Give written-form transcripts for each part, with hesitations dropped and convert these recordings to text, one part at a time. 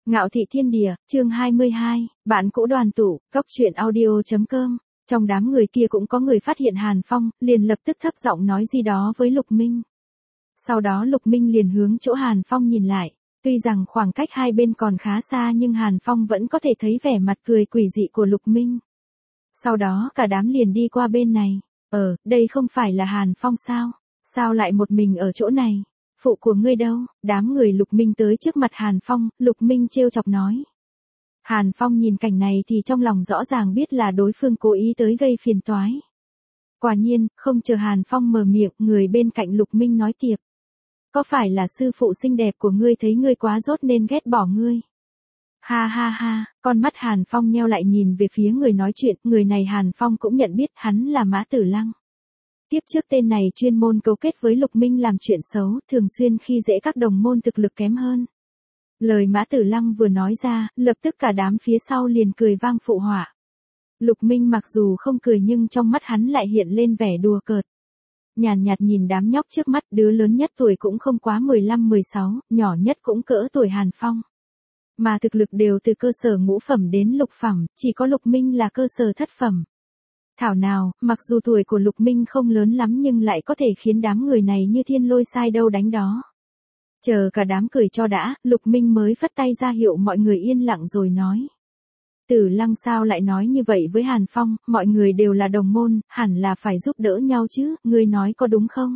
Ngạo thị thiên địa, chương 22, bạn cũ đoàn tụ, góc truyện audio.com. Trong đám người kia cũng có người phát hiện Hàn Phong, liền lập tức thấp giọng nói gì đó với Lục Minh. Sau đó Lục Minh liền hướng chỗ Hàn Phong nhìn lại. Tuy rằng khoảng cách hai bên còn khá xa nhưng Hàn Phong vẫn có thể thấy vẻ mặt cười quỷ dị của Lục Minh. Sau đó cả đám liền đi qua bên này. Đây không phải là Hàn Phong sao? Sao lại một mình ở chỗ này? Phụ của ngươi đâu? Đám người Lục Minh tới trước mặt Hàn Phong, Lục Minh trêu chọc nói. Hàn Phong nhìn cảnh này thì trong lòng rõ ràng biết là đối phương cố ý tới gây phiền toái. Quả nhiên, không chờ Hàn Phong mở miệng, người bên cạnh Lục Minh nói tiếp. Có phải là sư phụ xinh đẹp của ngươi thấy ngươi quá dốt nên ghét bỏ ngươi? Ha ha ha, con mắt Hàn Phong nheo lại nhìn về phía người nói chuyện, người này Hàn Phong cũng nhận biết hắn là Mã Tử Lăng. Tiếp trước tên này chuyên môn cấu kết với Lục Minh làm chuyện xấu, thường xuyên khi dễ các đồng môn thực lực kém hơn. Lời Mã Tử Lăng vừa nói ra, lập tức cả đám phía sau liền cười vang phụ họa. Lục Minh mặc dù không cười nhưng trong mắt hắn lại hiện lên vẻ đùa cợt. Nhàn nhạt nhìn đám nhóc trước mắt, đứa lớn nhất tuổi cũng không quá 15-16, nhỏ nhất cũng cỡ tuổi Hàn Phong. Mà thực lực đều từ cơ sở ngũ phẩm đến lục phẩm, chỉ có Lục Minh là cơ sở thất phẩm. Thảo nào, mặc dù tuổi của Lục Minh không lớn lắm nhưng lại có thể khiến đám người này như thiên lôi sai đâu đánh đó. Chờ cả đám cười cho đã, Lục Minh mới phất tay ra hiệu mọi người yên lặng rồi nói. Tử Lăng sao lại nói như vậy với Hàn Phong, mọi người đều là đồng môn, hẳn là phải giúp đỡ nhau chứ, ngươi nói có đúng không?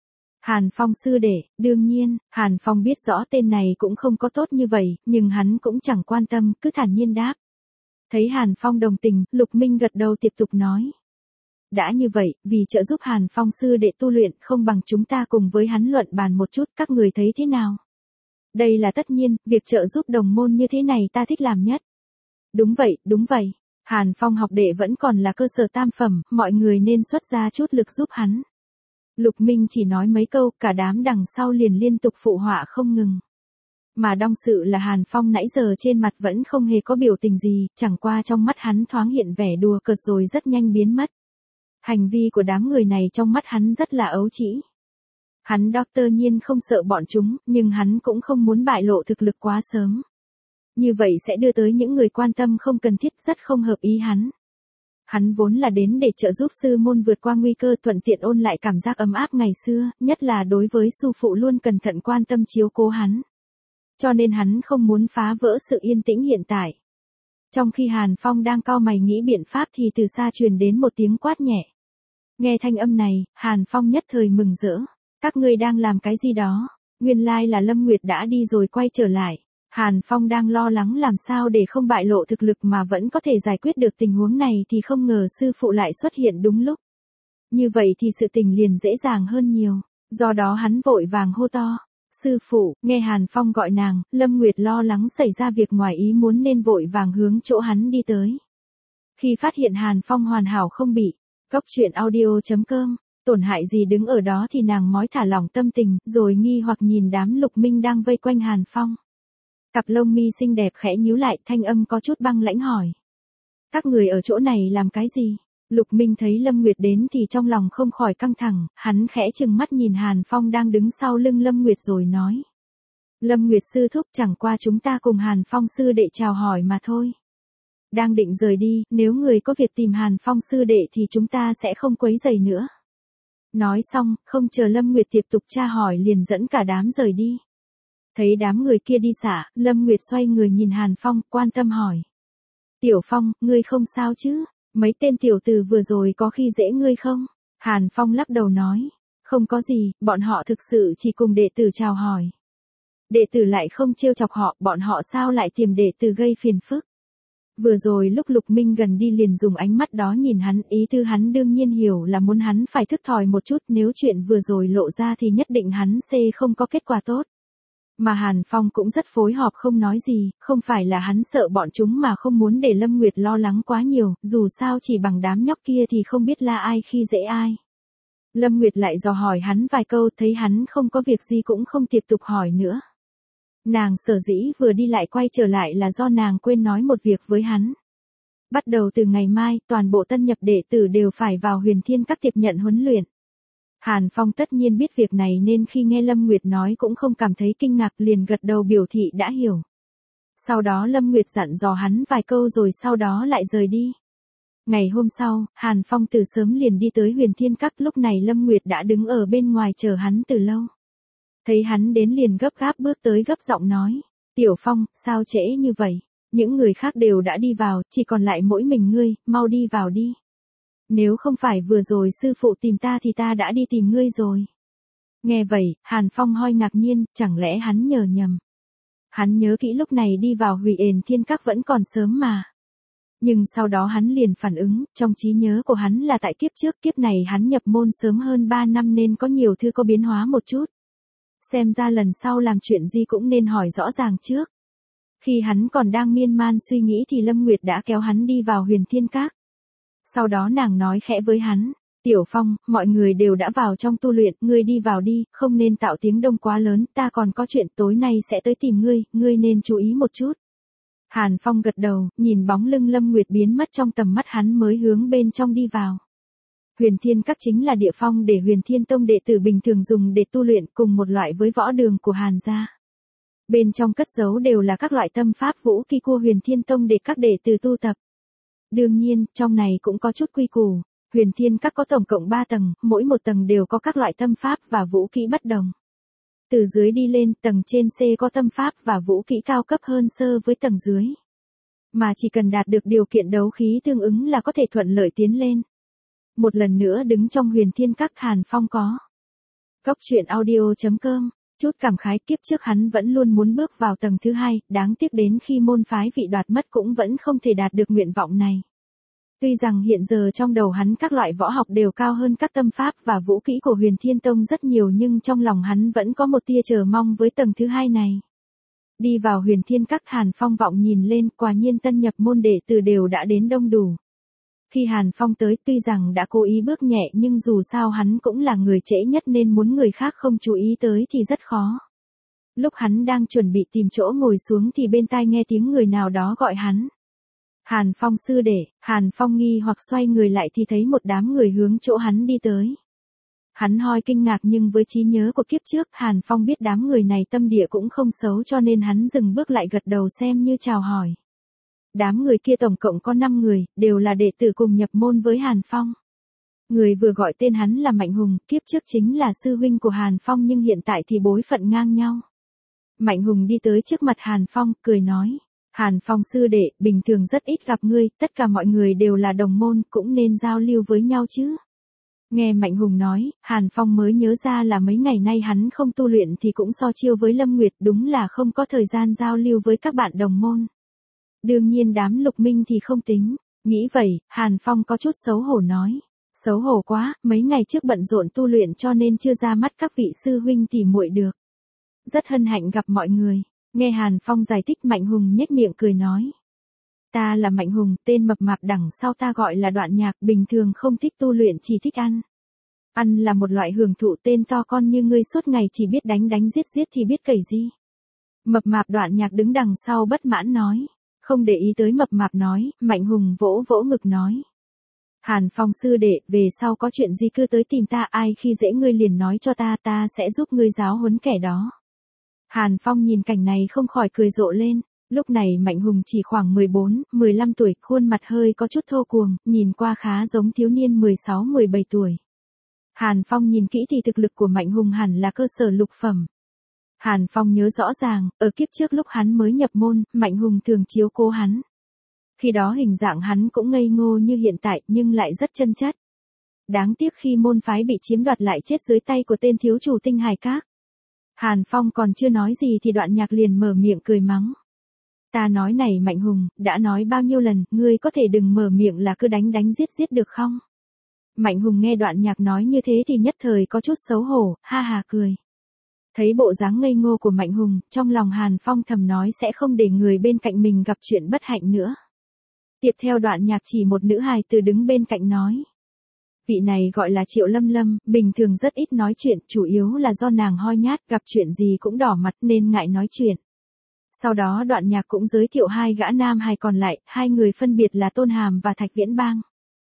Hàn Phong sư đệ, đương nhiên, Hàn Phong biết rõ tên này cũng không có tốt như vậy, nhưng hắn cũng chẳng quan tâm, cứ thản nhiên đáp. Thấy Hàn Phong đồng tình, Lục Minh gật đầu tiếp tục nói. Đã như vậy, vì trợ giúp Hàn Phong sư đệ tu luyện không bằng chúng ta cùng với hắn luận bàn một chút, các người thấy thế nào? Đây là tất nhiên, việc trợ giúp đồng môn như thế này ta thích làm nhất. Đúng vậy, Hàn Phong học đệ vẫn còn là cơ sở tam phẩm, mọi người nên xuất ra chút lực giúp hắn. Lục Minh chỉ nói mấy câu, cả đám đằng sau liền liên tục phụ họa không ngừng. Mà đong sự là Hàn Phong nãy giờ trên mặt vẫn không hề có biểu tình gì, chẳng qua trong mắt hắn thoáng hiện vẻ đùa cợt rồi rất nhanh biến mất. Hành vi của đám người này trong mắt hắn rất là ấu trĩ. Hắn Dr. Nhiên không sợ bọn chúng, nhưng hắn cũng không muốn bại lộ thực lực quá sớm. Như vậy sẽ đưa tới những người quan tâm không cần thiết, rất không hợp ý hắn. Hắn vốn là đến để trợ giúp sư môn vượt qua nguy cơ, thuận tiện ôn lại cảm giác ấm áp ngày xưa, nhất là đối với sư phụ luôn cẩn thận quan tâm chiếu cố hắn. Cho nên hắn không muốn phá vỡ sự yên tĩnh hiện tại. Trong khi Hàn Phong đang cau mày nghĩ biện pháp thì từ xa truyền đến một tiếng quát nhẹ. Nghe thanh âm này, Hàn Phong nhất thời mừng rỡ. Các ngươi đang làm cái gì đó? Nguyên lai là Lâm Nguyệt đã đi rồi quay trở lại. Hàn Phong đang lo lắng làm sao để không bại lộ thực lực mà vẫn có thể giải quyết được tình huống này thì không ngờ sư phụ lại xuất hiện đúng lúc. Như vậy thì sự tình liền dễ dàng hơn nhiều. Do đó hắn vội vàng hô to. Sư phụ, nghe Hàn Phong gọi nàng, Lâm Nguyệt lo lắng xảy ra việc ngoài ý muốn nên vội vàng hướng chỗ hắn đi tới. Khi phát hiện Hàn Phong hoàn hảo không bị, góc truyện audio.com, tổn hại gì đứng ở đó thì nàng mói thả lỏng tâm tình, rồi nghi hoặc nhìn đám Lục Minh đang vây quanh Hàn Phong. Cặp lông mi xinh đẹp khẽ nhíu lại, thanh âm có chút băng lãnh hỏi. Các người ở chỗ này làm cái gì? Lục Minh thấy Lâm Nguyệt đến thì trong lòng không khỏi căng thẳng, hắn khẽ trừng mắt nhìn Hàn Phong đang đứng sau lưng Lâm Nguyệt rồi nói. Lâm Nguyệt sư thúc, chẳng qua chúng ta cùng Hàn Phong sư đệ chào hỏi mà thôi. Đang định rời đi, nếu người có việc tìm Hàn Phong sư đệ thì chúng ta sẽ không quấy rầy nữa. Nói xong, không chờ Lâm Nguyệt tiếp tục tra hỏi liền dẫn cả đám rời đi. Thấy đám người kia đi xả, Lâm Nguyệt xoay người nhìn Hàn Phong, quan tâm hỏi. Tiểu Phong, ngươi không sao chứ? Mấy tên tiểu tử vừa rồi có khi dễ ngươi không? Hàn Phong lắc đầu nói. Không có gì, bọn họ thực sự chỉ cùng đệ tử chào hỏi. Đệ tử lại không trêu chọc họ, bọn họ sao lại tìm đệ tử gây phiền phức? Vừa rồi lúc Lục Minh gần đi liền dùng ánh mắt đó nhìn hắn, ý tư hắn đương nhiên hiểu là muốn hắn phải thức thòi một chút, nếu chuyện vừa rồi lộ ra thì nhất định hắn sẽ không có kết quả tốt. Mà Hàn Phong cũng rất phối hợp không nói gì, không phải là hắn sợ bọn chúng mà không muốn để Lâm Nguyệt lo lắng quá nhiều, dù sao chỉ bằng đám nhóc kia thì không biết là ai khi dễ ai. Lâm Nguyệt lại dò hỏi hắn vài câu, thấy hắn không có việc gì cũng không tiếp tục hỏi nữa. Nàng sở dĩ vừa đi lại quay trở lại là do nàng quên nói một việc với hắn. Bắt đầu từ ngày mai, toàn bộ tân nhập đệ tử đều phải vào Huyền Thiên Các tiếp nhận huấn luyện. Hàn Phong tất nhiên biết việc này nên khi nghe Lâm Nguyệt nói cũng không cảm thấy kinh ngạc, liền gật đầu biểu thị đã hiểu. Sau đó Lâm Nguyệt dặn dò hắn vài câu rồi sau đó lại rời đi. Ngày hôm sau, Hàn Phong từ sớm liền đi tới Huyền Thiên Các, lúc này Lâm Nguyệt đã đứng ở bên ngoài chờ hắn từ lâu. Thấy hắn đến liền gấp gáp bước tới gấp giọng nói, Tiểu Phong, sao trễ như vậy? Những người khác đều đã đi vào, chỉ còn lại mỗi mình ngươi, mau đi vào đi. Nếu không phải vừa rồi sư phụ tìm ta thì ta đã đi tìm ngươi rồi. Nghe vậy, Hàn Phong hơi ngạc nhiên, chẳng lẽ hắn nhớ nhầm. Hắn nhớ kỹ lúc này đi vào Huyền Thiên Các vẫn còn sớm mà. Nhưng sau đó hắn liền phản ứng, trong trí nhớ của hắn là tại kiếp trước, kiếp này hắn nhập môn sớm hơn 3 năm nên có nhiều thứ có biến hóa một chút. Xem ra lần sau làm chuyện gì cũng nên hỏi rõ ràng trước. Khi hắn còn đang miên man suy nghĩ thì Lâm Nguyệt đã kéo hắn đi vào Huyền Thiên Các. Sau đó nàng nói khẽ với hắn, Tiểu Phong, mọi người đều đã vào trong tu luyện, ngươi đi vào đi, không nên tạo tiếng đông quá lớn, ta còn có chuyện tối nay sẽ tới tìm ngươi nên chú ý một chút. Hàn Phong gật đầu, nhìn bóng lưng Lâm Nguyệt biến mất trong tầm mắt hắn mới hướng bên trong đi vào. Huyền Thiên Các chính là địa phong để Huyền Thiên Tông đệ tử bình thường dùng để tu luyện, cùng một loại với võ đường của Hàn gia. Bên trong cất giấu đều là các loại tâm pháp vũ khí của Huyền Thiên Tông để các đệ tử tu tập. Đương nhiên, trong này cũng có chút quy củ. Huyền Thiên Các có tổng cộng 3 tầng, mỗi một tầng đều có các loại tâm pháp và vũ khí bất đồng. Từ dưới đi lên, tầng trên C có tâm pháp và vũ khí cao cấp hơn sơ với tầng dưới. Mà chỉ cần đạt được điều kiện đấu khí tương ứng là có thể thuận lợi tiến lên. Một lần nữa đứng trong Huyền Thiên Các, Hàn Phong có. Góc truyện audio.com, chút cảm khái, kiếp trước hắn vẫn luôn muốn bước vào tầng thứ 2, đáng tiếc đến khi môn phái vị đoạt mất cũng vẫn không thể đạt được nguyện vọng này. Tuy rằng hiện giờ trong đầu hắn các loại võ học đều cao hơn các tâm pháp và vũ kỹ của Huyền Thiên Tông rất nhiều, nhưng trong lòng hắn vẫn có một tia chờ mong với tầng thứ 2 này. Đi vào Huyền Thiên Các, Hàn Phong vọng nhìn lên, quả nhiên tân nhập môn đệ tử đều đã đến đông đủ. Khi Hàn Phong tới, tuy rằng đã cố ý bước nhẹ nhưng dù sao hắn cũng là người trễ nhất nên muốn người khác không chú ý tới thì rất khó. Lúc hắn đang chuẩn bị tìm chỗ ngồi xuống thì bên tai nghe tiếng người nào đó gọi hắn. Hàn Phong sư đệ. Hàn Phong nghi hoặc xoay người lại thì thấy một đám người hướng chỗ hắn đi tới. Hắn hơi kinh ngạc nhưng với trí nhớ của kiếp trước, Hàn Phong biết đám người này tâm địa cũng không xấu cho nên hắn dừng bước lại gật đầu xem như chào hỏi. Đám người kia tổng cộng có 5 người, đều là đệ tử cùng nhập môn với Hàn Phong. Người vừa gọi tên hắn là Mạnh Hùng, kiếp trước chính là sư huynh của Hàn Phong nhưng hiện tại thì bối phận ngang nhau. Mạnh Hùng đi tới trước mặt Hàn Phong, cười nói. Hàn Phong sư đệ, bình thường rất ít gặp ngươi, tất cả mọi người đều là đồng môn, cũng nên giao lưu với nhau chứ. Nghe Mạnh Hùng nói, Hàn Phong mới nhớ ra là mấy ngày nay hắn không tu luyện thì cũng so chiêu với Lâm Nguyệt, đúng là không có thời gian giao lưu với các bạn đồng môn. Đương nhiên đám Lục Minh thì không tính. Nghĩ vậy, Hàn Phong có chút xấu hổ nói. Xấu hổ quá, mấy ngày trước bận rộn tu luyện cho nên chưa ra mắt các vị sư huynh tỉ muội được. Rất hân hạnh gặp mọi người. Nghe Hàn Phong giải thích, Mạnh Hùng nhếch miệng cười nói. Ta là Mạnh Hùng, tên mập mạp đằng sau ta gọi là Đoạn Nhạc, bình thường không thích tu luyện chỉ thích ăn. Ăn là một loại hưởng thụ, tên to con như ngươi suốt ngày chỉ biết đánh đánh giết giết thì biết cẩy gì. Mập mạp Đoạn Nhạc đứng đằng sau bất mãn nói. Không để ý tới mập mạp nói, Mạnh Hùng vỗ vỗ ngực nói. Hàn Phong sư đệ, về sau có chuyện gì cứ tới tìm ta, ai khi dễ ngươi liền nói cho ta, ta sẽ giúp ngươi giáo huấn kẻ đó. Hàn Phong nhìn cảnh này không khỏi cười rộ lên. Lúc này Mạnh Hùng chỉ khoảng 14, 15 tuổi, khuôn mặt hơi có chút thô cuồng, nhìn qua khá giống thiếu niên 16, 17 tuổi. Hàn Phong nhìn kỹ thì thực lực của Mạnh Hùng hẳn là cơ sở lục phẩm. Hàn Phong nhớ rõ ràng, ở kiếp trước lúc hắn mới nhập môn, Mạnh Hùng thường chiếu cố hắn. Khi đó hình dạng hắn cũng ngây ngô như hiện tại nhưng lại rất chân chất. Đáng tiếc khi môn phái bị chiếm đoạt lại chết dưới tay của tên thiếu chủ Tinh Hải Các. Hàn Phong còn chưa nói gì thì Đoạn Nhạc liền mở miệng cười mắng. Ta nói này Mạnh Hùng, đã nói bao nhiêu lần, ngươi có thể đừng mở miệng là cứ đánh đánh giết giết được không? Mạnh Hùng nghe Đoạn Nhạc nói như thế thì nhất thời có chút xấu hổ, ha ha cười. Thấy bộ dáng ngây ngô của Mạnh Hùng, trong lòng Hàn Phong thầm nói sẽ không để người bên cạnh mình gặp chuyện bất hạnh nữa. Tiếp theo Đoạn Nhạc chỉ một nữ hài tử đứng bên cạnh nói. Vị này gọi là Triệu Lâm Lâm, bình thường rất ít nói chuyện, chủ yếu là do nàng hoi nhát, gặp chuyện gì cũng đỏ mặt nên ngại nói chuyện. Sau đó Đoạn Nhạc cũng giới thiệu 2 gã nam hài còn lại, 2 người phân biệt là Tôn Hàm và Thạch Viễn Bang.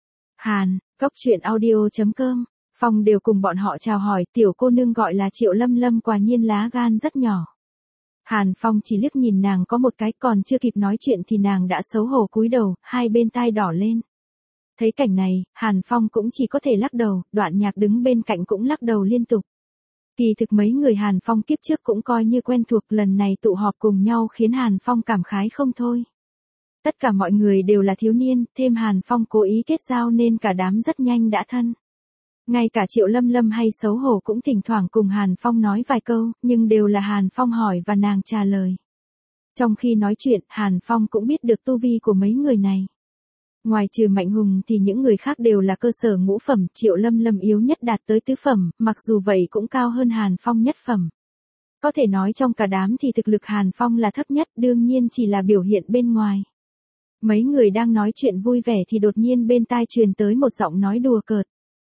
Hàn, góc truyện audio.com, Phong đều cùng bọn họ chào hỏi, tiểu cô nương gọi là Triệu Lâm Lâm quả nhiên lá gan rất nhỏ. Hàn Phong chỉ liếc nhìn nàng có một cái, còn chưa kịp nói chuyện thì nàng đã xấu hổ cúi đầu, hai bên tai đỏ lên. Thấy cảnh này, Hàn Phong cũng chỉ có thể lắc đầu, Đoạn Nhạc đứng bên cạnh cũng lắc đầu liên tục. Kỳ thực mấy người Hàn Phong kiếp trước cũng coi như quen thuộc, lần này tụ họp cùng nhau khiến Hàn Phong cảm khái không thôi. Tất cả mọi người đều là thiếu niên, thêm Hàn Phong cố ý kết giao nên cả đám rất nhanh đã thân. Ngay cả Triệu Lâm Lâm hay xấu hổ cũng thỉnh thoảng cùng Hàn Phong nói vài câu, nhưng đều là Hàn Phong hỏi và nàng trả lời. Trong khi nói chuyện, Hàn Phong cũng biết được tu vi của mấy người này. Ngoài trừ Mạnh Hùng thì những người khác đều là cơ sở ngũ phẩm, Triệu Lâm Lâm yếu nhất đạt tới tứ phẩm, mặc dù vậy cũng cao hơn Hàn Phong nhất phẩm. Có thể nói trong cả đám thì thực lực Hàn Phong là thấp nhất, đương nhiên chỉ là biểu hiện bên ngoài. Mấy người đang nói chuyện vui vẻ thì đột nhiên bên tai truyền tới một giọng nói đùa cợt.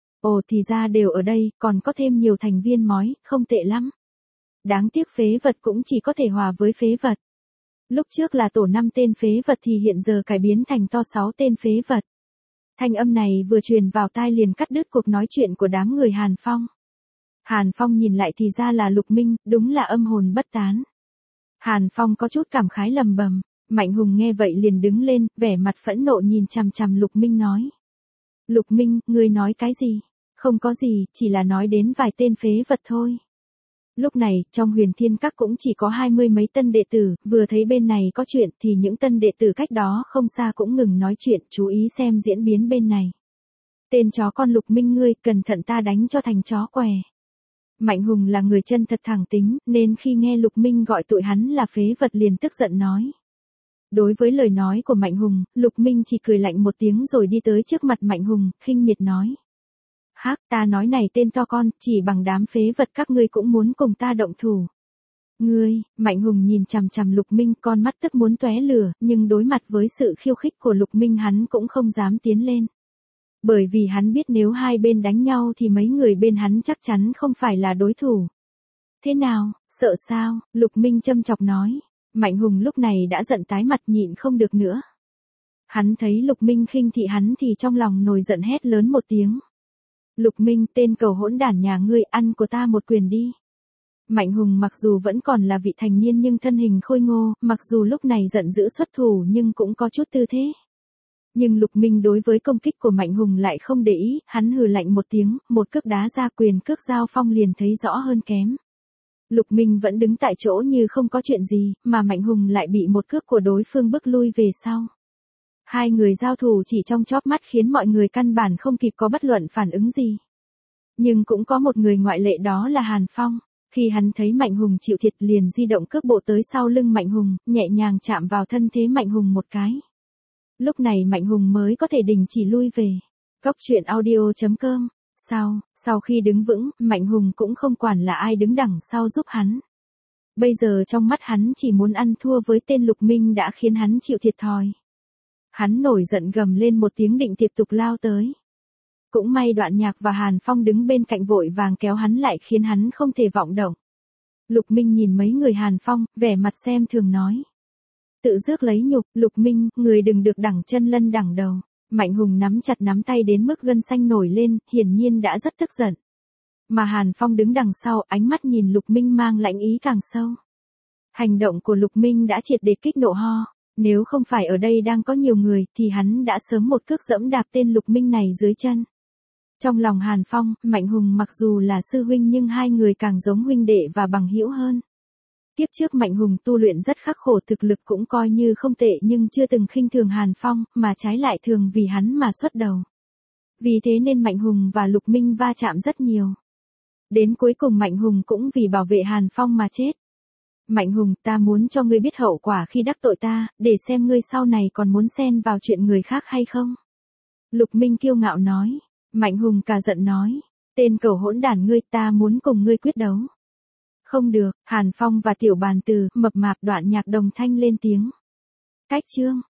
Ồ thì ra đều ở đây, còn có thêm nhiều thành viên mói, không tệ lắm. Đáng tiếc phế vật cũng chỉ có thể hòa với phế vật. Lúc trước là tổ 5 tên phế vật thì hiện giờ cải biến thành to 6 tên phế vật. Thanh âm này vừa truyền vào tai liền cắt đứt cuộc nói chuyện của đám người Hàn Phong. Hàn Phong nhìn lại thì ra là Lục Minh, đúng là âm hồn bất tán. Hàn Phong có chút cảm khái lầm bầm. Mạnh Hùng nghe vậy liền đứng lên, vẻ mặt phẫn nộ nhìn chằm chằm Lục Minh nói. Lục Minh, ngươi nói cái gì? Không có gì, chỉ là nói đến vài tên phế vật thôi. Lúc này, trong Huyền Thiên Các cũng chỉ có 20 mấy tân đệ tử, vừa thấy bên này có chuyện thì những tân đệ tử cách đó không xa cũng ngừng nói chuyện, chú ý xem diễn biến bên này. Tên chó con Lục Minh ngươi, cẩn thận ta đánh cho thành chó què. Mạnh Hùng là người chân thật thẳng tính, nên khi nghe Lục Minh gọi tụi hắn là phế vật liền tức giận nói. Đối với lời nói của Mạnh Hùng, Lục Minh chỉ cười lạnh một tiếng rồi đi tới trước mặt Mạnh Hùng, khinh miệt nói. Hắc, ta nói này tên to con, chỉ bằng đám phế vật các ngươi cũng muốn cùng ta động thủ. Ngươi, Mạnh Hùng nhìn chằm chằm Lục Minh, con mắt tức muốn tóe lửa, nhưng đối mặt với sự khiêu khích của Lục Minh hắn cũng không dám tiến lên. Bởi vì hắn biết nếu hai bên đánh nhau thì mấy người bên hắn chắc chắn không phải là đối thủ. Thế nào, sợ sao? Lục Minh châm chọc nói. Mạnh Hùng lúc này đã giận tái mặt nhịn không được nữa. Hắn thấy Lục Minh khinh thị hắn thì trong lòng nổi giận hét lớn một tiếng. Lục Minh, tên cầu hỗn đản nhà ngươi, ăn của ta một quyền đi. Mạnh Hùng mặc dù vẫn còn là vị thành niên nhưng thân hình khôi ngô, mặc dù lúc này giận dữ xuất thủ nhưng cũng có chút tư thế. Nhưng Lục Minh đối với công kích của Mạnh Hùng lại không để ý, hắn hừ lạnh một tiếng, một cước đá ra quyền cước giao phong liền thấy rõ hơn kém. Lục Minh vẫn đứng tại chỗ như không có chuyện gì, mà Mạnh Hùng lại bị một cước của đối phương bức lui về sau. Hai người giao thủ chỉ trong chóp mắt khiến mọi người căn bản không kịp có bất luận phản ứng gì. Nhưng cũng có một người ngoại lệ, đó là Hàn Phong. Khi hắn thấy Mạnh Hùng chịu thiệt liền di động cước bộ tới sau lưng Mạnh Hùng, nhẹ nhàng chạm vào thân thế Mạnh Hùng một cái. Lúc này Mạnh Hùng mới có thể đình chỉ lui về. Góc truyện audio.com. Sau khi đứng vững, Mạnh Hùng cũng không quản là ai đứng đằng sau giúp hắn. Bây giờ trong mắt hắn chỉ muốn ăn thua với tên Lục Minh đã khiến hắn chịu thiệt thòi. Hắn nổi giận gầm lên một tiếng định tiếp tục lao tới. Cũng may Đoạn Nhạc và Hàn Phong đứng bên cạnh vội vàng kéo hắn lại khiến hắn không thể vọng động. Lục Minh nhìn mấy người Hàn Phong, vẻ mặt xem thường nói. Tự rước lấy nhục, Lục Minh, người đừng được đẳng chân lân đẳng đầu. Mạnh Hùng nắm chặt nắm tay đến mức gân xanh nổi lên, hiển nhiên đã rất tức giận. Mà Hàn Phong đứng đằng sau, ánh mắt nhìn Lục Minh mang lãnh ý càng sâu. Hành động của Lục Minh đã triệt để kích nộ ho. Nếu không phải ở đây đang có nhiều người thì hắn đã sớm một cước dẫm đạp tên Lục Minh này dưới chân. Trong lòng Hàn Phong, Mạnh Hùng mặc dù là sư huynh nhưng hai người càng giống huynh đệ và bằng hữu hơn. Kiếp trước Mạnh Hùng tu luyện rất khắc khổ, thực lực cũng coi như không tệ nhưng chưa từng khinh thường Hàn Phong, mà trái lại thường vì hắn mà xuất đầu. Vì thế nên Mạnh Hùng và Lục Minh va chạm rất nhiều. Đến cuối cùng Mạnh Hùng cũng vì bảo vệ Hàn Phong mà chết. Mạnh Hùng, ta muốn cho ngươi biết hậu quả khi đắc tội ta, để xem ngươi sau này còn muốn xen vào chuyện người khác hay không. Lục Minh kiêu ngạo nói. Mạnh Hùng cả giận nói. Tên cẩu hỗn đản ngươi, ta muốn cùng ngươi quyết đấu. Không được, Hàn Phong và Tiểu Bàn Từ, Mập Mạp, Đoạn Nhạc đồng thanh lên tiếng. Cách chương.